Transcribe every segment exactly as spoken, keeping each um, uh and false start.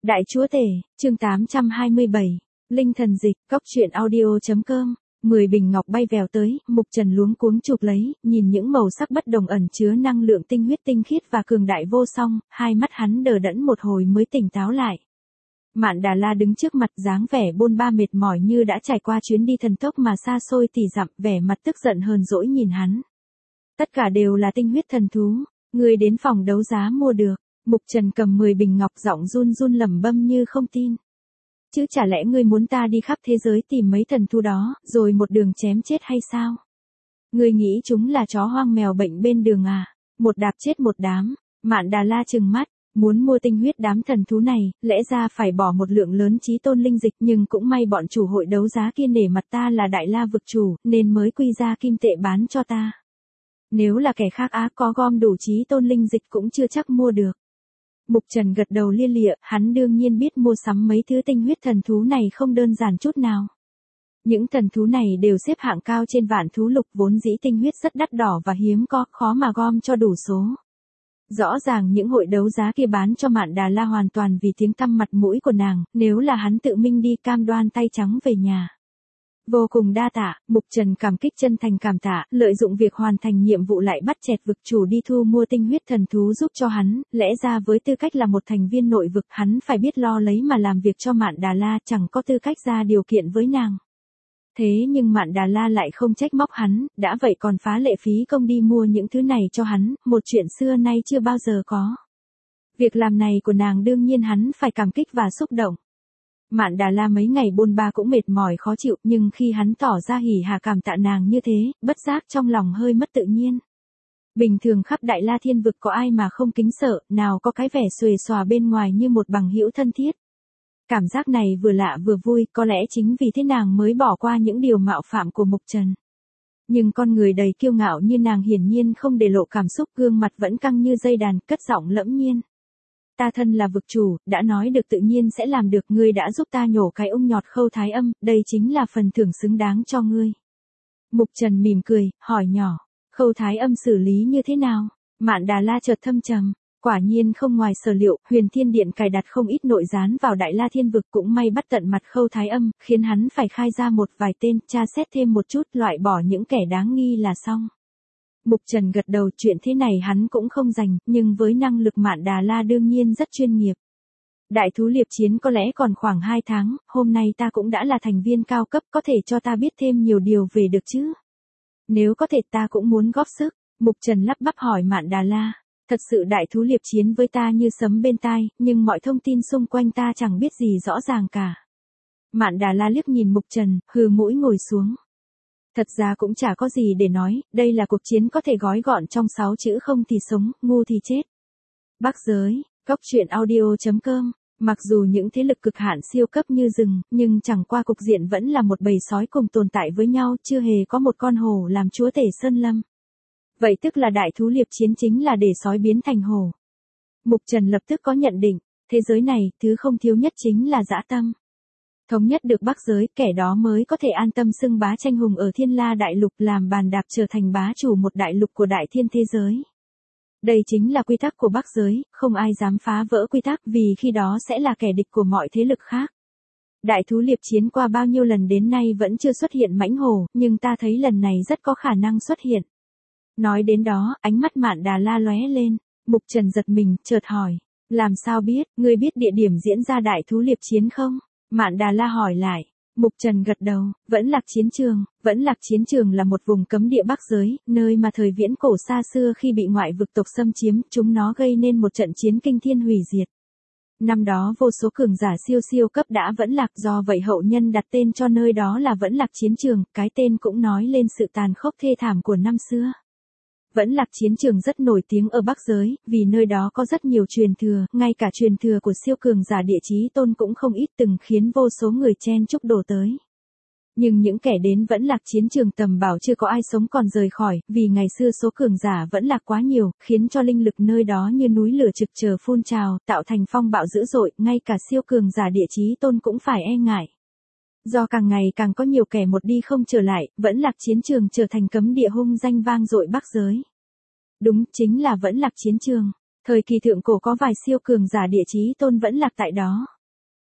Đại chúa tể, chương tám trăm hai mươi bảy, Linh thần dịch, cóc truyện audio.com. Mười bình ngọc bay vèo tới, Mục Trần luống cuống chụp lấy, nhìn những màu sắc bất đồng ẩn chứa năng lượng tinh huyết tinh khiết và cường đại vô song, hai mắt hắn đờ đẫn một hồi mới tỉnh táo lại. Mạn Đà La đứng trước mặt, dáng vẻ bôn ba mệt mỏi như đã trải qua chuyến đi thần tốc mà xa xôi tỷ dặm, vẻ mặt tức giận hờn dỗi nhìn hắn. Tất cả đều là tinh huyết thần thú, người đến phòng đấu giá mua được. Mục Trần cầm mười bình ngọc, giọng run run lẩm bẩm như không tin. Chứ chả lẽ ngươi muốn ta đi khắp thế giới tìm mấy thần thú đó, rồi một đường chém chết hay sao? Ngươi nghĩ chúng là chó hoang mèo bệnh bên đường à? Một đạp chết một đám. Mạn Đà La trừng mắt, muốn mua tinh huyết đám thần thú này, lẽ ra phải bỏ một lượng lớn chí tôn linh dịch, nhưng cũng may bọn chủ hội đấu giá kia nể mặt ta là Đại La vực chủ, nên mới quy ra kim tệ bán cho ta. Nếu là kẻ khác á có gom đủ chí tôn linh dịch cũng chưa chắc mua được. Mục Trần gật đầu lia lịa, hắn đương nhiên biết mua sắm mấy thứ tinh huyết thần thú này không đơn giản chút nào. Những thần thú này đều xếp hạng cao trên vạn thú lục, vốn dĩ tinh huyết rất đắt đỏ và hiếm có, khó mà gom cho đủ số. Rõ ràng những hội đấu giá kia bán cho Mạn Đà La hoàn toàn vì tiếng tăm mặt mũi của nàng, nếu là hắn tự mình đi cam đoan tay trắng về nhà. Vô cùng đa tạ, Mục Trần cảm kích chân thành cảm tạ, lợi dụng việc hoàn thành nhiệm vụ lại bắt chẹt vực chủ đi thu mua tinh huyết thần thú giúp cho hắn, lẽ ra với tư cách là một thành viên nội vực hắn phải biết lo lấy mà làm việc cho Mạn Đà La, chẳng có tư cách ra điều kiện với nàng. Thế nhưng Mạn Đà La lại không trách móc hắn, đã vậy còn phá lệ phí công đi mua những thứ này cho hắn, một chuyện xưa nay chưa bao giờ có. Việc làm này của nàng đương nhiên hắn phải cảm kích và xúc động. Mạn Đà La mấy ngày bôn ba cũng mệt mỏi khó chịu, nhưng khi hắn tỏ ra hỉ hà cảm tạ nàng như thế, bất giác trong lòng hơi mất tự nhiên. Bình thường khắp Đại La Thiên vực có ai mà không kính sợ, nào có cái vẻ xuề xòa bên ngoài như một bằng hữu thân thiết. Cảm giác này vừa lạ vừa vui, có lẽ chính vì thế nàng mới bỏ qua những điều mạo phạm của Mục Trần. Nhưng con người đầy kiêu ngạo như nàng hiển nhiên không để lộ cảm xúc, gương mặt vẫn căng như dây đàn, cất giọng lẫm nhiên. Ta thân là vực chủ, đã nói được tự nhiên sẽ làm được, ngươi đã giúp ta nhổ cái ung nhọt Khâu Thái Âm, đây chính là phần thưởng xứng đáng cho ngươi. Mục Trần mỉm cười, hỏi nhỏ, Khâu Thái Âm xử lý như thế nào? Mạn Đà La chợt thâm trầm, quả nhiên không ngoài sở liệu, Huyền Thiên Điện cài đặt không ít nội gián vào Đại La Thiên vực, cũng may bắt tận mặt Khâu Thái Âm, khiến hắn phải khai ra một vài tên, tra xét thêm một chút, loại bỏ những kẻ đáng nghi là xong. Mục Trần gật đầu, chuyện thế này hắn cũng không rành, nhưng với năng lực Mạn Đà La đương nhiên rất chuyên nghiệp. Đại thú liệp chiến có lẽ còn khoảng hai tháng, hôm nay ta cũng đã là thành viên cao cấp, có thể cho ta biết thêm nhiều điều về được chứ? Nếu có thể ta cũng muốn góp sức. Mục Trần lắp bắp hỏi Mạn Đà La, thật sự đại thú liệp chiến với ta như sấm bên tai, nhưng mọi thông tin xung quanh ta chẳng biết gì rõ ràng cả. Mạn Đà La liếc nhìn Mục Trần, hừ mũi ngồi xuống. Thật ra cũng chả có gì để nói, đây là cuộc chiến có thể gói gọn trong sáu chữ: không thì sống, ngu thì chết. Bắc giới, cóc truyện audio.com. Mặc dù những thế lực cực hạn siêu cấp như rừng, nhưng chẳng qua cục diện vẫn là một bầy sói cùng tồn tại với nhau, chưa hề có một con hổ làm chúa tể sơn lâm. Vậy tức là đại thú liệp chiến chính là để sói biến thành hổ. Mục Trần lập tức có nhận định, thế giới này, thứ không thiếu nhất chính là dã tâm. Thống nhất được Bắc giới, kẻ đó mới có thể an tâm xưng bá tranh hùng ở Thiên La đại lục, làm bàn đạp trở thành bá chủ một đại lục của đại thiên thế giới. Đây chính là quy tắc của Bắc giới, không ai dám phá vỡ quy tắc, vì khi đó sẽ là kẻ địch của mọi thế lực khác. Đại thú liệp chiến qua bao nhiêu lần đến nay vẫn chưa xuất hiện mãnh hổ, nhưng ta thấy lần này rất có khả năng xuất hiện. Nói đến đó, ánh mắt Mạn Đà La lóe lên, Mục Trần giật mình, chợt hỏi, làm sao biết, ngươi biết địa điểm diễn ra đại thú liệp chiến không? Mạn Đà La hỏi lại. Mục Trần gật đầu, Vẫn Lạc Chiến Trường. Vẫn Lạc Chiến Trường là một vùng cấm địa Bắc giới, nơi mà thời viễn cổ xa xưa khi bị ngoại vực tộc xâm chiếm, chúng nó gây nên một trận chiến kinh thiên hủy diệt. Năm đó vô số cường giả siêu siêu cấp đã vẫn lạc, do vậy hậu nhân đặt tên cho nơi đó là Vẫn Lạc Chiến Trường, cái tên cũng nói lên sự tàn khốc thê thảm của năm xưa. Vẫn Lạc Chiến Trường rất nổi tiếng ở Bắc giới, vì nơi đó có rất nhiều truyền thừa, ngay cả truyền thừa của siêu cường giả địa chí tôn cũng không ít, từng khiến vô số người chen chúc đổ tới. Nhưng những kẻ đến Vẫn Lạc Chiến Trường tầm bảo chưa có ai sống còn rời khỏi, vì ngày xưa số cường giả vẫn lạc quá nhiều, khiến cho linh lực nơi đó như núi lửa trực chờ phun trào, tạo thành phong bạo dữ dội, ngay cả siêu cường giả địa chí tôn cũng phải e ngại. Do càng ngày càng có nhiều kẻ một đi không trở lại, Vẫn Lạc Chiến Trường trở thành cấm địa hung danh vang dội Bắc giới. Đúng, chính là Vẫn Lạc Chiến Trường. Thời kỳ thượng cổ có vài siêu cường giả địa chí tôn vẫn lạc tại đó.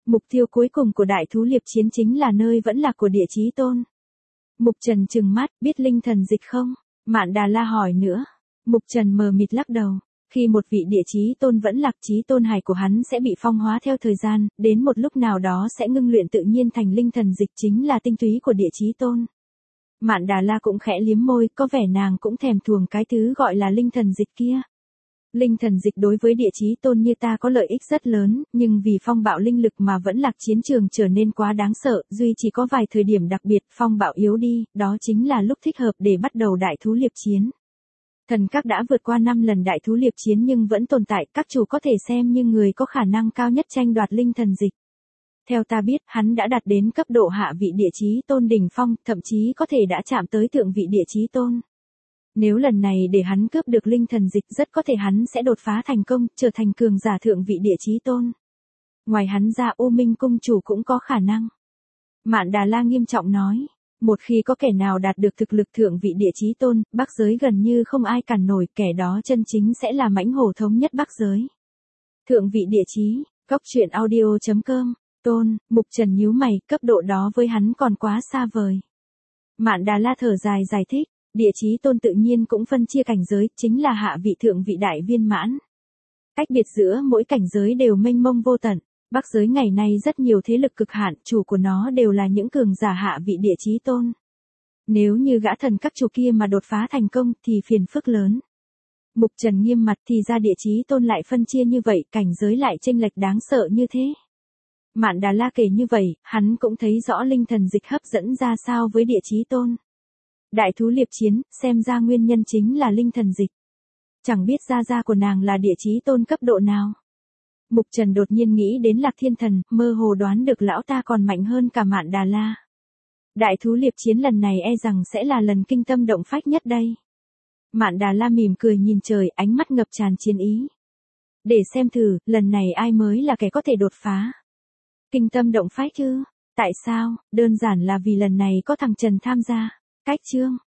Mục tiêu cuối cùng của đại thú liệp chiến chính là nơi vẫn lạc của Địa Chí Tôn. Mục Trần trừng mắt, biết linh thần dịch không? Mạn Đà La hỏi nữa. Mục Trần mờ mịt lắc đầu. Khi một vị Địa Chí Tôn vẫn lạc, chí tôn hài của hắn sẽ bị phong hóa theo thời gian, đến một lúc nào đó sẽ ngưng luyện tự nhiên thành linh thần dịch, chính là tinh túy của Địa Chí Tôn. Mạn Đà La cũng khẽ liếm môi, có vẻ nàng cũng thèm thuồng cái thứ gọi là linh thần dịch kia. Linh thần dịch đối với Địa Chí Tôn như ta có lợi ích rất lớn, nhưng vì phong bạo linh lực mà vẫn lạc, chiến trường trở nên quá đáng sợ, duy chỉ có vài thời điểm đặc biệt phong bạo yếu đi, đó chính là lúc thích hợp để bắt đầu đại thú liệp chiến. Thần các đã vượt qua năm lần đại thú liệp chiến nhưng vẫn tồn tại, các chủ có thể xem như người có khả năng cao nhất tranh đoạt linh thần dịch. Theo ta biết, hắn đã đạt đến cấp độ hạ vị Địa Chí Tôn đỉnh phong, thậm chí có thể đã chạm tới thượng vị Địa Chí Tôn. Nếu lần này để hắn cướp được linh thần dịch, rất có thể hắn sẽ đột phá thành công, trở thành cường giả thượng vị Địa Chí Tôn. Ngoài hắn ra, U Minh cung chủ cũng có khả năng. Mạn Đà La nghiêm trọng nói, một khi có kẻ nào đạt được thực lực thượng vị Địa Chí Tôn, Bắc giới gần như không ai cản nổi, kẻ đó chân chính sẽ là mãnh hổ thống nhất Bắc giới. Thượng vị Địa Chí, Cốc truyện audio chấm com, Tôn, Mục Trần nhíu mày, cấp độ đó với hắn còn quá xa vời. Mạn Đà La thở dài giải thích. Địa Chí Tôn tự nhiên cũng phân chia cảnh giới, chính là hạ vị thượng vị đại viên mãn. Cách biệt giữa mỗi cảnh giới đều mênh mông vô tận. Bắc giới ngày nay rất nhiều thế lực cực hạn, chủ của nó đều là những cường giả hạ vị Địa Chí Tôn. Nếu như gã thần các chủ kia mà đột phá thành công thì phiền phức lớn. Mục Trần nghiêm mặt, thì ra Địa Chí Tôn lại phân chia như vậy, cảnh giới lại chênh lệch đáng sợ như thế. Mạn Đà La kể như vậy, hắn cũng thấy rõ linh thần dịch hấp dẫn ra sao với Địa Chí Tôn. Đại thú liệp chiến, xem ra nguyên nhân chính là linh thần dịch. Chẳng biết gia gia của nàng là Địa Chí Tôn cấp độ nào. Mục Trần đột nhiên nghĩ đến Lạc Thiên Thần, mơ hồ đoán được lão ta còn mạnh hơn cả Mạn Đà La. Đại thú liệp chiến lần này e rằng sẽ là lần kinh tâm động phách nhất đây. Mạn Đà La mỉm cười nhìn trời, ánh mắt ngập tràn chiến ý. Để xem thử, lần này ai mới là kẻ có thể đột phá. Kinh tâm động phách chứ? Tại sao? Đơn giản là vì lần này có thằng Trần tham gia. Cách chương